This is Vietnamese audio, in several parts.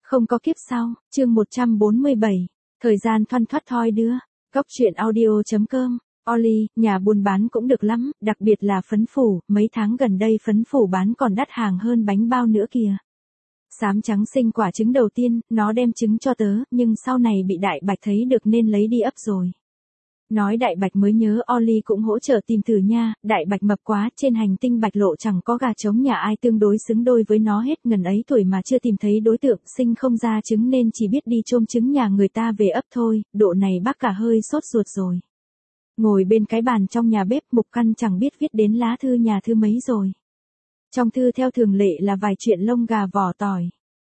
Không có kiếp sau, chương 147. Thời gian thoăn thoắt thoi đưa. Góc truyện audio.com. Oli, nhà buôn bán cũng được lắm, đặc biệt là phấn phủ, mấy tháng gần đây phấn phủ bán còn đắt hàng hơn bánh bao nữa kìa. Xám trắng sinh quả trứng đầu tiên, nó đem trứng cho tớ, nhưng sau này bị Đại Bạch thấy được nên lấy đi ấp rồi. Nói Đại Bạch mới nhớ Oli cũng hỗ trợ tìm thử nha, Đại Bạch mập quá, trên hành tinh Bạch Lộ chẳng có gà trống nhà ai tương đối xứng đôi với nó hết, ngần ấy tuổi mà chưa tìm thấy đối tượng, sinh không ra trứng nên chỉ biết đi chôm trứng nhà người ta về ấp thôi, độ này bác cả hơi sốt ruột rồi. Ngồi bên cái bàn trong nhà bếp, Mục Căn chẳng biết viết đến lá thư nhà thư mấy rồi. Trong thư theo thường lệ là vài chuyện lông gà vỏ tỏi.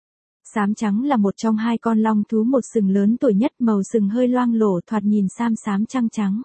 Xám trắng là một trong hai con long thú một sừng lớn tuổi nhất, màu sừng hơi loang lổ thoạt nhìn xám xám trăng trắng.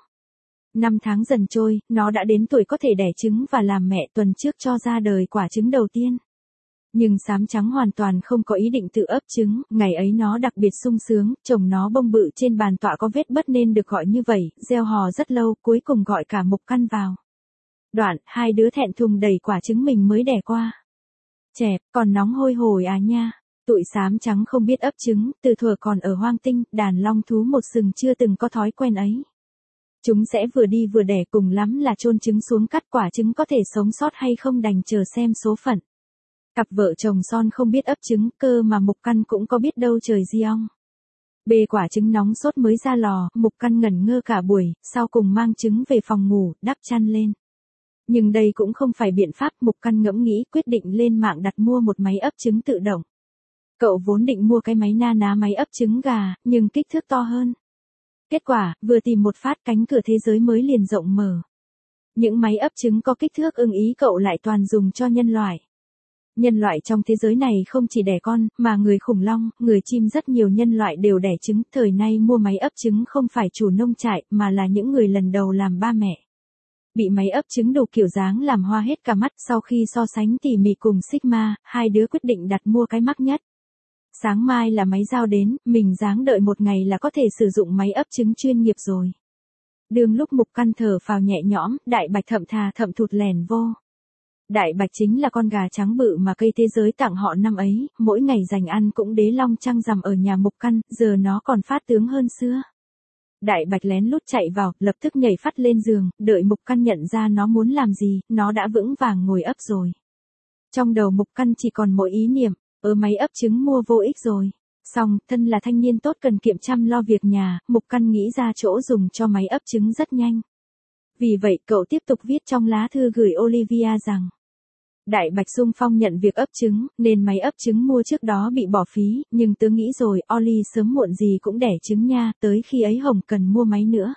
5 tháng dần trôi, nó đã đến tuổi có thể đẻ trứng và làm mẹ, tuần trước cho ra đời quả trứng đầu tiên. Nhưng xám trắng hoàn toàn không có ý định tự ấp trứng, ngày ấy nó đặc biệt sung sướng, chồng nó bông bự trên bàn tọa có vết bớt nên được gọi như vậy, reo hò rất lâu, cuối cùng gọi cả Mục Căn vào. Đoạn, hai đứa thẹn thùng đẩy quả trứng mình mới đẻ qua. Chẹp, còn nóng hôi hổi à nha. Tụi xám trắng không biết ấp trứng, từ thuở còn ở hoang tinh, đàn long thú một sừng chưa từng có thói quen ấy. Chúng sẽ vừa đi vừa đẻ, cùng lắm là chôn trứng xuống cắt quả trứng, có thể sống sót hay không đành chờ xem số phận. Cặp vợ chồng son không biết ấp trứng, cơ mà Mục Căn cũng có biết đâu trời giông. Bê quả trứng nóng sốt mới ra lò, Mục Căn ngẩn ngơ cả buổi, sau cùng mang trứng về phòng ngủ, đắp chăn lên. Nhưng đây cũng không phải biện pháp, Mục Căn ngẫm nghĩ quyết định lên mạng đặt mua một máy ấp trứng tự động. Cậu vốn định mua cái máy na ná máy ấp trứng gà, nhưng kích thước to hơn. Kết quả, vừa tìm một phát cánh cửa thế giới mới liền rộng mở. Những máy ấp trứng có kích thước ưng ý cậu lại toàn dùng cho nhân loại. Nhân loại trong thế giới này không chỉ đẻ con, mà người khủng long, người chim rất nhiều nhân loại đều đẻ trứng. Thời nay mua máy ấp trứng không phải chủ nông trại, mà là những người lần đầu làm ba mẹ. Bị máy ấp trứng đủ kiểu dáng làm hoa hết cả mắt, sau khi so sánh tỉ mỉ cùng Sigma, hai đứa quyết định đặt mua cái mắc nhất. Sáng mai là máy giao đến, mình ráng đợi một ngày là có thể sử dụng máy ấp trứng chuyên nghiệp rồi. Đương lúc Mục Căn thở phào nhẹ nhõm, Đại Bạch thậm thà thậm thụt lèn vô. Đại Bạch chính là con gà trắng bự mà cây thế giới tặng họ năm ấy, mỗi ngày dành ăn cũng đế long trăng rằm ở nhà Mục Căn, giờ nó còn phát tướng hơn xưa. Đại Bạch lén lút chạy vào, lập tức nhảy phắt lên giường, đợi Mục Căn nhận ra nó muốn làm gì, nó đã vững vàng ngồi ấp rồi. Trong đầu Mục Căn chỉ còn mỗi ý niệm, máy ấp trứng mua vô ích rồi. Xong, thân là thanh niên tốt cần kiệm chăm lo việc nhà, Mục Căn nghĩ ra chỗ dùng cho máy ấp trứng rất nhanh. Vì vậy cậu tiếp tục viết trong lá thư gửi Olivia rằng Đại Bạch xung phong nhận việc ấp trứng, nên máy ấp trứng mua trước đó bị bỏ phí, nhưng tớ nghĩ rồi, Oli sớm muộn gì cũng đẻ trứng nha, tới khi ấy Hồng cần mua máy nữa.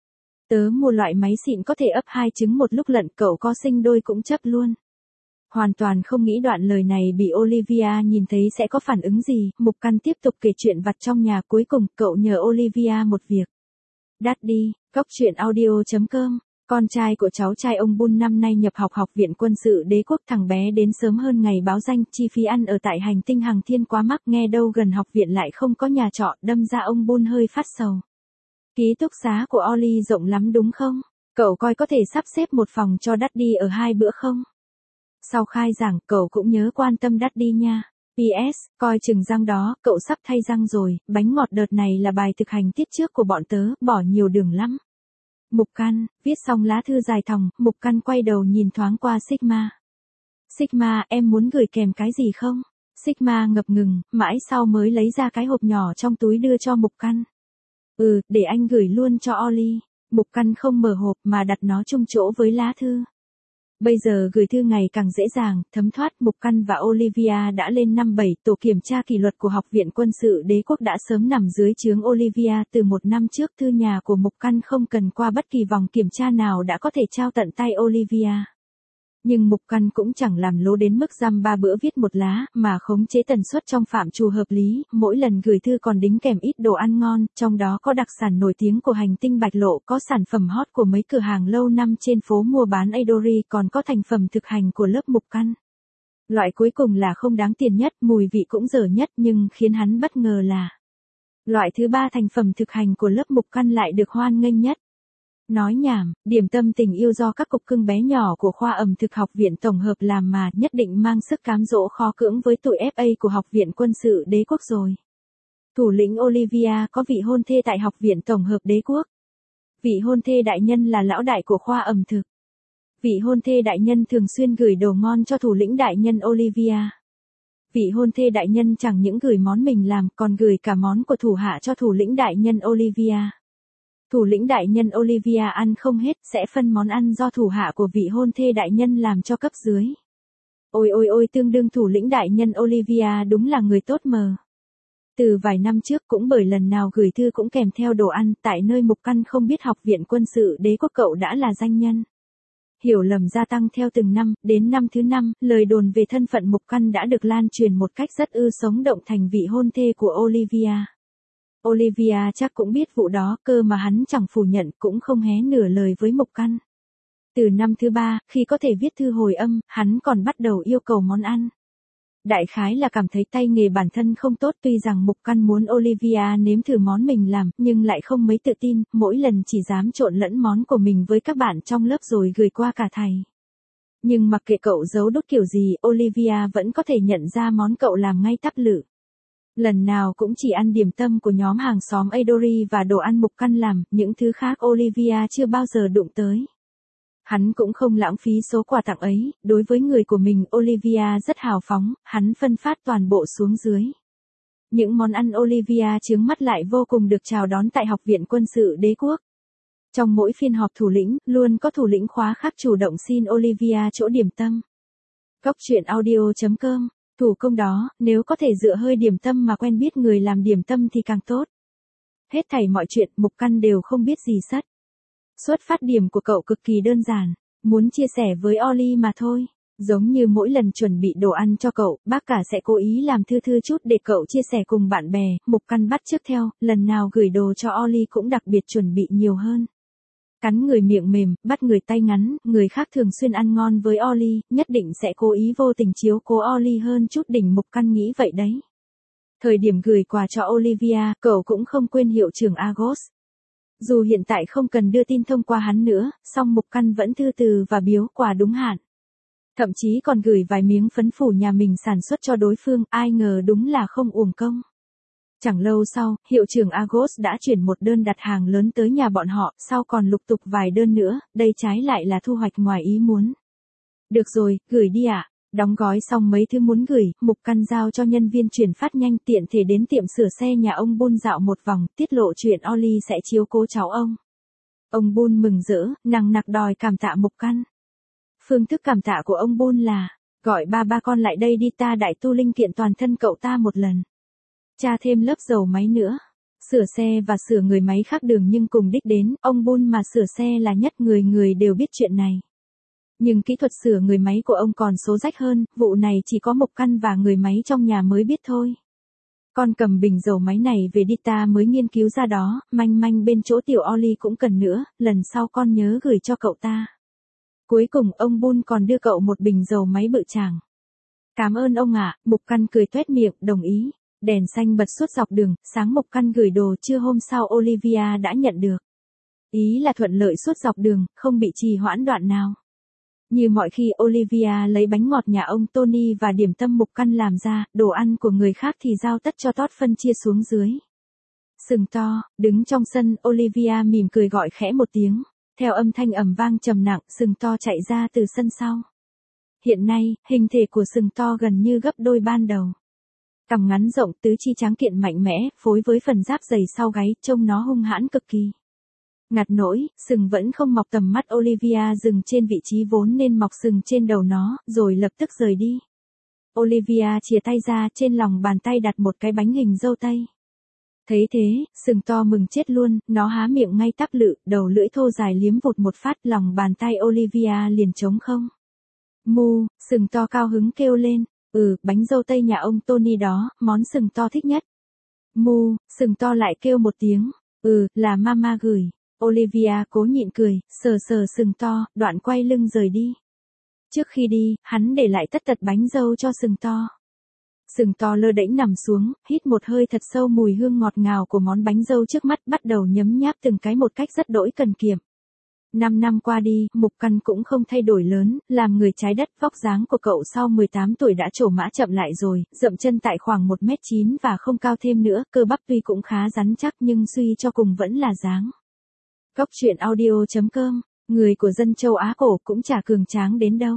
Tớ mua loại máy xịn có thể ấp 2 trứng một lúc lận, cậu có sinh đôi cũng chấp luôn. Hoàn toàn không nghĩ đoạn lời này bị Olivia nhìn thấy sẽ có phản ứng gì, Mục Căn tiếp tục kể chuyện vặt trong nhà, cuối cùng cậu nhờ Olivia một việc. Daddy, góc truyện audio.com. Con trai của cháu trai ông Bun năm nay nhập học Học viện Quân sự Đế quốc, thằng bé đến sớm hơn ngày báo danh, chi phí ăn ở tại hành tinh Hằng Thiên quá mắc, nghe đâu gần học viện lại không có nhà trọ, đâm ra ông Bun hơi phát sầu. Ký túc xá của Oli rộng lắm đúng không? Cậu coi có thể sắp xếp một phòng cho Daddy ở 2 bữa không? Sau khai giảng, cậu cũng nhớ quan tâm Daddy nha. PS, coi chừng răng đó, cậu sắp thay răng rồi, bánh ngọt đợt này là bài thực hành tiết trước của bọn tớ, bỏ nhiều đường lắm. Mục Căn, viết xong lá thư dài thòng, Mục Căn quay đầu nhìn thoáng qua Sigma. Sigma, em muốn gửi kèm cái gì không? Sigma ngập ngừng, mãi sau mới lấy ra cái hộp nhỏ trong túi đưa cho Mục Căn. Để anh gửi luôn cho Oli. Mục Căn không mở hộp mà đặt nó chung chỗ với lá thư. Bây giờ gửi thư ngày càng dễ dàng, thấm thoát. Mục Căn và Olivia đã lên năm 7, tổ kiểm tra kỷ luật của Học viện Quân sự Đế quốc đã sớm nằm dưới trướng Olivia từ 1 năm trước. Thư nhà của Mục Căn không cần qua bất kỳ vòng kiểm tra nào đã có thể trao tận tay Olivia. Nhưng Mục Căn cũng chẳng làm lố đến mức dăm 3 bữa viết một lá, mà khống chế tần suất trong phạm trù hợp lý, mỗi lần gửi thư còn đính kèm ít đồ ăn ngon, trong đó có đặc sản nổi tiếng của hành tinh Bạch Lộ, có sản phẩm hot của mấy cửa hàng lâu năm trên phố mua bán Adori, còn có thành phẩm thực hành của lớp Mục Căn. Loại cuối cùng là không đáng tiền nhất, mùi vị cũng dở nhất, nhưng khiến hắn bất ngờ là loại thứ ba thành phẩm thực hành của lớp Mục Căn lại được hoan nghênh nhất. Nói nhảm, điểm tâm tình yêu do các cục cưng bé nhỏ của khoa ẩm thực học viện tổng hợp làm mà nhất định mang sức cám dỗ khó cưỡng với tụi FA của học viện quân sự đế quốc rồi. Thủ lĩnh Olivia có vị hôn thê tại học viện tổng hợp đế quốc. Vị hôn thê đại nhân là lão đại của khoa ẩm thực. Vị hôn thê đại nhân thường xuyên gửi đồ ngon cho thủ lĩnh đại nhân Olivia. Vị hôn thê đại nhân chẳng những gửi món mình làm còn gửi cả món của thủ hạ cho thủ lĩnh đại nhân Olivia. Thủ lĩnh đại nhân Olivia ăn không hết sẽ phân món ăn do thủ hạ của vị hôn thê đại nhân làm cho cấp dưới. Ôi ôi ôi, tương đương thủ lĩnh đại nhân Olivia đúng là người tốt mờ. Từ vài năm trước cũng bởi lần nào gửi thư cũng kèm theo đồ ăn tại nơi Mục Căn không biết học viện quân sự đế quốc cậu đã là danh nhân. Hiểu lầm gia tăng theo từng năm, đến năm thứ 5, lời đồn về thân phận Mục Căn đã được lan truyền một cách rất sống động thành vị hôn thê của Olivia. Olivia chắc cũng biết vụ đó cơ mà hắn chẳng phủ nhận cũng không hé nửa lời với Mục Căn. Từ năm thứ 3, khi có thể viết thư hồi âm, hắn còn bắt đầu yêu cầu món ăn. Đại khái là cảm thấy tay nghề bản thân không tốt, tuy rằng Mục Căn muốn Olivia nếm thử món mình làm, nhưng lại không mấy tự tin, mỗi lần chỉ dám trộn lẫn món của mình với các bạn trong lớp rồi gửi qua cả thầy. Nhưng mặc kệ cậu giấu đốt kiểu gì, Olivia vẫn có thể nhận ra món cậu làm ngay tắp lự. Lần nào cũng chỉ ăn điểm tâm của nhóm hàng xóm Adori và đồ ăn Mục Căn làm, những thứ khác Olivia chưa bao giờ đụng tới. Hắn cũng không lãng phí số quà tặng ấy, đối với người của mình Olivia rất hào phóng, hắn phân phát toàn bộ xuống dưới. Những món ăn Olivia chướng mắt lại vô cùng được chào đón tại học viện quân sự đế quốc. Trong mỗi phiên họp thủ lĩnh, luôn có thủ lĩnh khóa khác chủ động xin Olivia chỗ điểm tâm. Góc truyện audio.com, thủ công đó, nếu có thể dựa hơi điểm tâm mà quen biết người làm điểm tâm thì càng tốt. Hết thảy mọi chuyện, Mục Căn đều không biết gì sất. Xuất phát điểm của cậu cực kỳ đơn giản, muốn chia sẻ với Oli mà thôi. Giống như mỗi lần chuẩn bị đồ ăn cho cậu, bác cả sẽ cố ý làm thư chút để cậu chia sẻ cùng bạn bè, Mục Căn bắt chước theo, lần nào gửi đồ cho Oli cũng đặc biệt chuẩn bị nhiều hơn. Cắn người miệng mềm, bắt người tay ngắn, người khác thường xuyên ăn ngon với Oli, nhất định sẽ cố ý vô tình chiếu cố Oli hơn chút đỉnh. Mục Căn nghĩ vậy đấy. Thời điểm gửi quà cho Olivia, cậu cũng không quên hiệu trưởng Agos. Dù hiện tại không cần đưa tin thông qua hắn nữa, song Mục Căn vẫn thư từ và biếu quà đúng hạn. Thậm chí còn gửi vài miếng phấn phủ nhà mình sản xuất cho đối phương, ai ngờ đúng là không uổng công. Chẳng lâu sau, hiệu trưởng Agos đã chuyển một đơn đặt hàng lớn tới nhà bọn họ, sau còn lục tục vài đơn nữa, đây trái lại là thu hoạch ngoài ý muốn. Được rồi, gửi đi ạ. Đóng gói xong mấy thứ muốn gửi, Mục Căn giao cho nhân viên chuyển phát nhanh tiện thể đến tiệm sửa xe nhà ông Bun dạo một vòng, tiết lộ chuyện Oli sẽ chiếu cố cháu ông. Ông Bun mừng rỡ, nằng nặc đòi cảm tạ Mục Căn. Phương thức cảm tạ của ông Bun là, gọi ba con lại đây đi, ta đại tu linh kiện toàn thân cậu ta một lần. Tra thêm lớp dầu máy nữa. Sửa xe và sửa người máy khác đường nhưng cùng đích đến, ông Bun mà sửa xe là nhất, người đều biết chuyện này. Nhưng kỹ thuật sửa người máy của ông còn số rách hơn, vụ này chỉ có Mục Căn và người máy trong nhà mới biết thôi. Con cầm bình dầu máy này về đi, ta mới nghiên cứu ra đó, manh bên chỗ tiểu Oli cũng cần nữa, lần sau con nhớ gửi cho cậu ta. Cuối cùng ông Bun còn đưa cậu một bình dầu máy bự chàng. Cảm ơn ông ạ, Mục Căn cười toét miệng, đồng ý. Đèn xanh bật suốt dọc đường, sáng Mục Căn gửi đồ, trưa hôm sau Olivia đã nhận được. Ý là thuận lợi suốt dọc đường, không bị trì hoãn đoạn nào. Như mọi khi Olivia lấy bánh ngọt nhà ông Tony và điểm tâm Mục Căn làm ra, đồ ăn của người khác thì giao tất cho Todd phân chia xuống dưới. Sừng to, đứng trong sân, Olivia mỉm cười gọi khẽ một tiếng. Theo âm thanh ầm vang trầm nặng, sừng to chạy ra từ sân sau. Hiện nay, hình thể của sừng to gần như gấp đôi ban đầu. Cằm ngắn rộng, tứ chi tráng kiện mạnh mẽ, phối với phần giáp dày sau gáy, trông nó hung hãn cực kỳ. Ngặt nỗi, sừng vẫn không mọc tầm mắt Olivia dừng trên vị trí vốn nên mọc sừng trên đầu nó, rồi lập tức rời đi. Olivia chìa tay ra, trên lòng bàn tay đặt một cái bánh hình dâu tây. Thấy thế, sừng to mừng chết luôn, nó há miệng ngay tắp lự, đầu lưỡi thô dài liếm vụt một phát, lòng bàn tay Olivia liền trống không. Mu, sừng to cao hứng kêu lên, bánh dâu tây nhà ông Tony đó, món sừng to thích nhất. Mu, sừng to lại kêu một tiếng, là mama gửi. Olivia cố nhịn cười, sờ sừng to, đoạn quay lưng rời đi. Trước khi đi, hắn để lại tất tật bánh dâu cho sừng to. Sừng to lơ đễnh nằm xuống, hít một hơi thật sâu mùi hương ngọt ngào của món bánh dâu trước mắt, bắt đầu nhấm nháp từng cái một cách rất đỗi cần kiệm. 5 năm qua đi, Mục Căn cũng không thay đổi lớn, làm người trái đất. Vóc dáng của cậu sau 18 tuổi đã trổ mã chậm lại rồi, dậm chân tại khoảng 1m9 và không cao thêm nữa, cơ bắp tuy cũng khá rắn chắc nhưng suy cho cùng vẫn là dáng. Góc truyện audio.com, người của dân châu Á cổ cũng chả cường tráng đến đâu.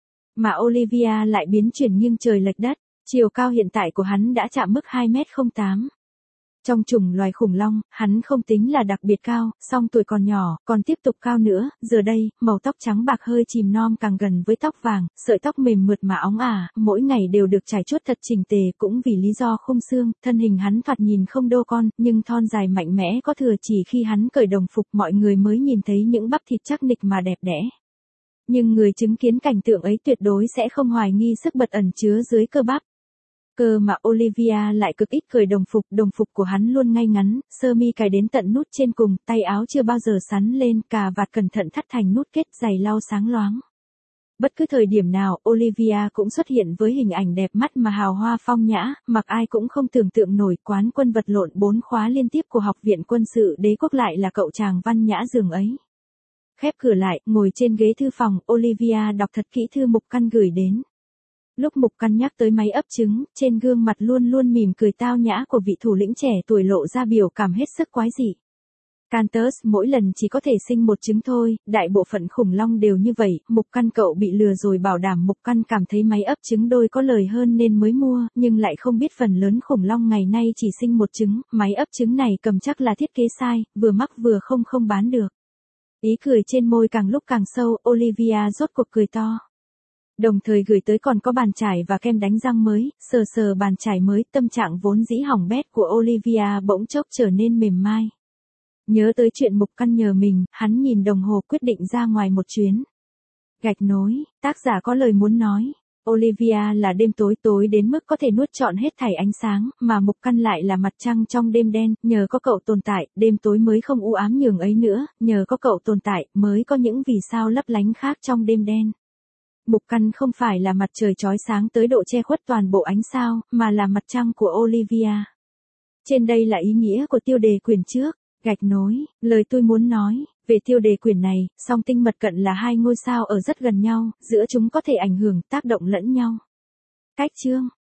Mà Olivia lại biến chuyển nghiêng trời lệch đất, chiều cao hiện tại của hắn đã chạm mức 2m08. Trong chủng loài khủng long, hắn không tính là đặc biệt cao, song tuổi còn nhỏ, còn tiếp tục cao nữa, giờ đây, màu tóc trắng bạc hơi chìm non càng gần với tóc vàng, sợi tóc mềm mượt mà óng ả, mỗi ngày đều được trải chuốt thật chỉnh tề, cũng vì lý do khung xương, thân hình hắn thoạt nhìn không đô con, nhưng thon dài mạnh mẽ có thừa, chỉ khi hắn cởi đồng phục mọi người mới nhìn thấy những bắp thịt chắc nịch mà đẹp đẽ. Nhưng người chứng kiến cảnh tượng ấy tuyệt đối sẽ không hoài nghi sức bật ẩn chứa dưới cơ bắp. Cơ mà Olivia lại cực ít cởi đồng phục của hắn luôn ngay ngắn, sơ mi cài đến tận nút trên cùng, tay áo chưa bao giờ sắn lên, cà vạt cẩn thận thắt thành nút kết, giày lau sáng loáng. Bất cứ thời điểm nào, Olivia cũng xuất hiện với hình ảnh đẹp mắt mà hào hoa phong nhã, mặc ai cũng không tưởng tượng nổi. Quán quân vật lộn 4 khóa liên tiếp của Học viện Quân sự Đế quốc lại là cậu chàng văn nhã giường ấy. Khép cửa lại, ngồi trên ghế thư phòng, Olivia đọc thật kỹ thư Mục Căn gửi đến. Lúc Mục Căn nhắc tới máy ấp trứng, trên gương mặt luôn luôn mỉm cười tao nhã của vị thủ lĩnh trẻ tuổi lộ ra biểu cảm hết sức quái dị. Cantus mỗi lần chỉ có thể sinh một trứng thôi, đại bộ phận khủng long đều như vậy. Mục Căn cậu bị lừa rồi. Bảo đảm Mục Căn cảm thấy máy ấp trứng đôi có lời hơn nên mới mua, nhưng lại không biết phần lớn khủng long ngày nay chỉ sinh một trứng, máy ấp trứng này cầm chắc là thiết kế sai, vừa mắc vừa không bán được. Ý cười trên môi càng lúc càng sâu, Olivia rốt cuộc cười to. Đồng thời gửi tới còn có bàn chải và kem đánh răng mới, sờ bàn chải mới, tâm trạng vốn dĩ hỏng bét của Olivia bỗng chốc trở nên mềm mai. Nhớ tới chuyện Mục Căn nhờ mình, hắn nhìn đồng hồ quyết định ra ngoài một chuyến. Gạch nối, tác giả có lời muốn nói. Olivia là đêm tối đến mức có thể nuốt trọn hết thảy ánh sáng, mà Mục Căn lại là mặt trăng trong đêm đen, nhờ có cậu tồn tại, đêm tối mới không u ám nhường ấy nữa, nhờ có cậu tồn tại, mới có những vì sao lấp lánh khác trong đêm đen. Mục Căn không phải là mặt trời chói sáng tới độ che khuất toàn bộ ánh sao, mà là mặt trăng của Olivia. Trên đây là ý nghĩa của tiêu đề quyển trước, gạch nối, lời tôi muốn nói, về tiêu đề quyển này, song tinh mật cận là hai ngôi sao ở rất gần nhau, giữa chúng có thể ảnh hưởng, tác động lẫn nhau. Cách chương.